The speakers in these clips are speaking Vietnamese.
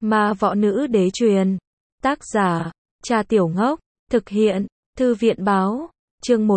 Ma Võ Nữ Đế truyền. Tác giả, Cha Tiểu Ngốc. Thực hiện, Thư viện báo. Chương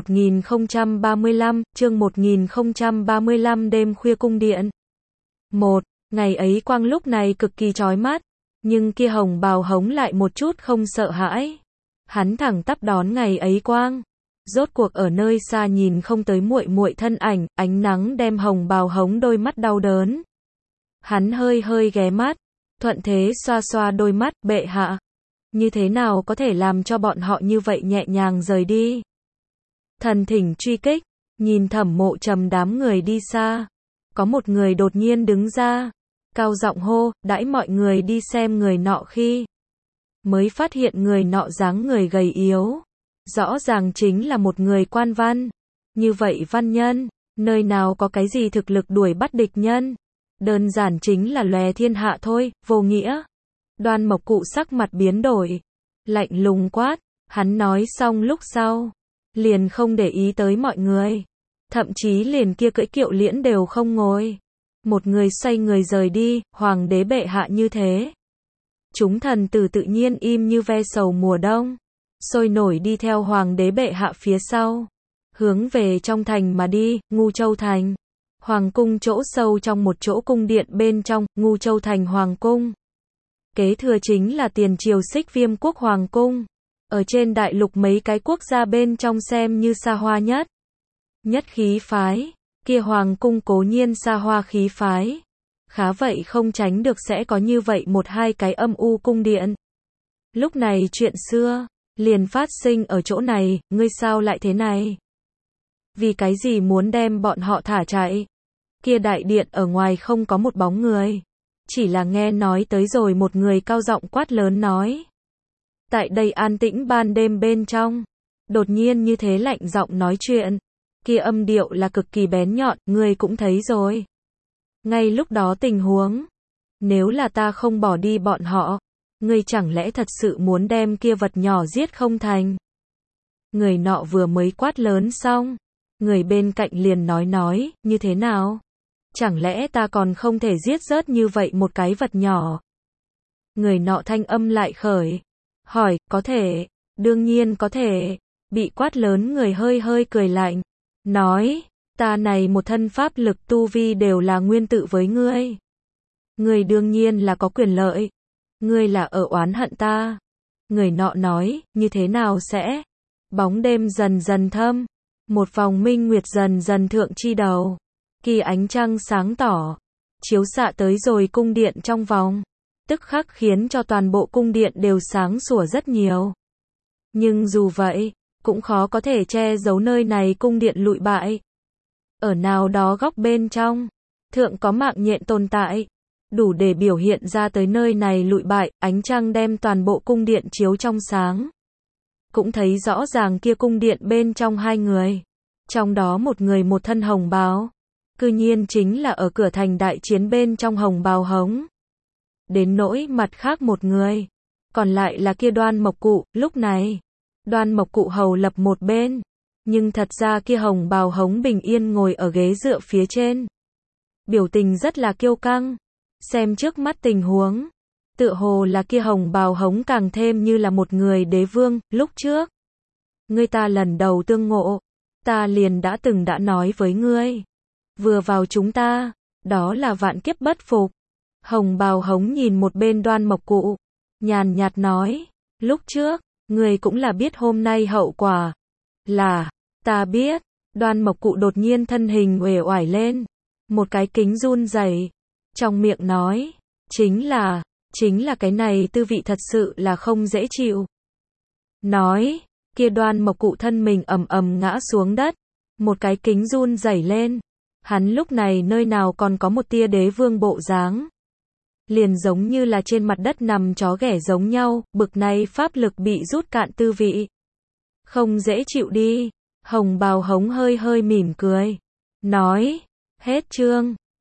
1035, đêm khuya cung điện. 1. Ngày ấy quang lúc này cực kỳ chói mắt, nhưng kia hồng bào hống lại một chút không sợ hãi. Hắn thẳng tắp đón ngày ấy quang. Rốt cuộc ở nơi xa nhìn không tới muội muội thân ảnh, ánh nắng đem hồng bào hống đôi mắt đau đớn. Hắn hơi hơi ghé mắt, thuận thế xoa xoa đôi mắt, bệ hạ. Như thế nào có thể làm cho bọn họ như vậy nhẹ nhàng rời đi? Thần thỉnh truy kích, nhìn Thẩm Mộ Trầm đám người đi xa. Có một người đột nhiên đứng ra, cao giọng hô, đãi mọi người đi xem người nọ khi mới phát hiện người nọ dáng người gầy yếu. Rõ ràng chính là một người quan văn. Như vậy văn nhân, nơi nào có cái gì thực lực đuổi bắt địch nhân? Đơn giản chính là lòe thiên hạ thôi, vô nghĩa. Đoan Mộc Cụ sắc mặt biến đổi, lạnh lùng quát, hắn nói xong lúc sau, liền không để ý tới mọi người. Thậm chí liền kia cưỡi kiệu liễn đều không ngồi. Một người xoay người rời đi, hoàng đế bệ hạ như thế. Chúng thần tử tự nhiên im như ve sầu mùa đông, sôi nổi đi theo hoàng đế bệ hạ phía sau, hướng về trong thành mà đi. Ngu Châu thành, hoàng cung chỗ sâu trong một chỗ cung điện bên trong. Ngu Châu thành hoàng cung, kế thừa chính là tiền triều Xích Viêm quốc hoàng cung, ở trên đại lục mấy cái quốc gia bên trong xem như xa hoa nhất khí phái. Kia hoàng cung cố nhiên xa hoa khí phái, khá vậy không tránh được sẽ có như vậy một hai cái âm u cung điện. Lúc này chuyện xưa liền phát sinh ở chỗ này. Ngươi sao lại thế này? Vì cái gì muốn đem bọn họ thả chạy? Kia đại điện ở ngoài không có một bóng người, chỉ là nghe nói tới rồi một người cao giọng quát lớn nói. Tại đây an tĩnh ban đêm bên trong, đột nhiên như thế lạnh giọng nói chuyện, kia âm điệu là cực kỳ bén nhọn, ngươi cũng thấy rồi. Ngay lúc đó tình huống, nếu là ta không bỏ đi bọn họ, ngươi chẳng lẽ thật sự muốn đem kia vật nhỏ giết không thành? Người nọ vừa mới quát lớn xong, người bên cạnh liền nói, như thế nào? Chẳng lẽ ta còn không thể giết rớt như vậy một cái vật nhỏ? Người nọ thanh âm lại khởi, hỏi, có thể, đương nhiên có thể. Bị quát lớn người hơi hơi cười lạnh, nói, ta này một thân pháp lực tu vi đều là nguyên tự với ngươi. Ngươi đương nhiên là có quyền lợi. Ngươi là ở oán hận ta. Người nọ nói, như thế nào sẽ? Bóng đêm dần dần thâm, một vòng minh nguyệt dần dần thượng chi đầu. Kỳ ánh trăng sáng tỏ, chiếu xạ tới rồi cung điện trong vòng, tức khắc khiến cho toàn bộ cung điện đều sáng sủa rất nhiều. Nhưng dù vậy, cũng khó có thể che giấu nơi này cung điện lụi bại. Ở nào đó góc bên trong, thượng có mạng nhện tồn tại, đủ để biểu hiện ra tới nơi này lụi bại. Ánh trăng đem toàn bộ cung điện chiếu trong sáng, cũng thấy rõ ràng kia cung điện bên trong hai người, trong đó một người một thân hồng bào, cư nhiên chính là ở cửa thành đại chiến bên trong hồng bào hống. Đến nỗi mặt khác một người, còn lại là kia Đoan Mộc Cụ. Lúc này, Đoan Mộc Cụ hầu lập một bên, nhưng thật ra kia hồng bào hống bình yên ngồi ở ghế dựa phía trên, biểu tình rất là kiêu căng. Xem trước mắt tình huống, tựa hồ là kia hồng bào hống càng thêm như là một người đế vương. Lúc trước, ngươi ta lần đầu tương ngộ, ta liền đã nói với ngươi, vừa vào chúng ta, đó là vạn kiếp bất phục. Hồng bào hống nhìn một bên Đoan Mộc Cụ, nhàn nhạt nói, lúc trước, ngươi cũng là biết hôm nay hậu quả. Là, ta biết. Đoan Mộc Cụ đột nhiên thân hình uể oải lên, một cái kính run rẩy, trong miệng nói, chính là cái này tư vị thật sự là không dễ chịu. Nói, kia Đoan Mộc Cụ thân mình ầm ầm ngã xuống đất, một cái kính run rẩy lên. Hắn lúc này nơi nào còn có một tia đế vương bộ dáng, liền giống như là trên mặt đất nằm chó ghẻ giống nhau. Bực này pháp lực bị rút cạn tư vị, không dễ chịu đi. Hồng bào hống hơi hơi mỉm cười, nói, hết chương.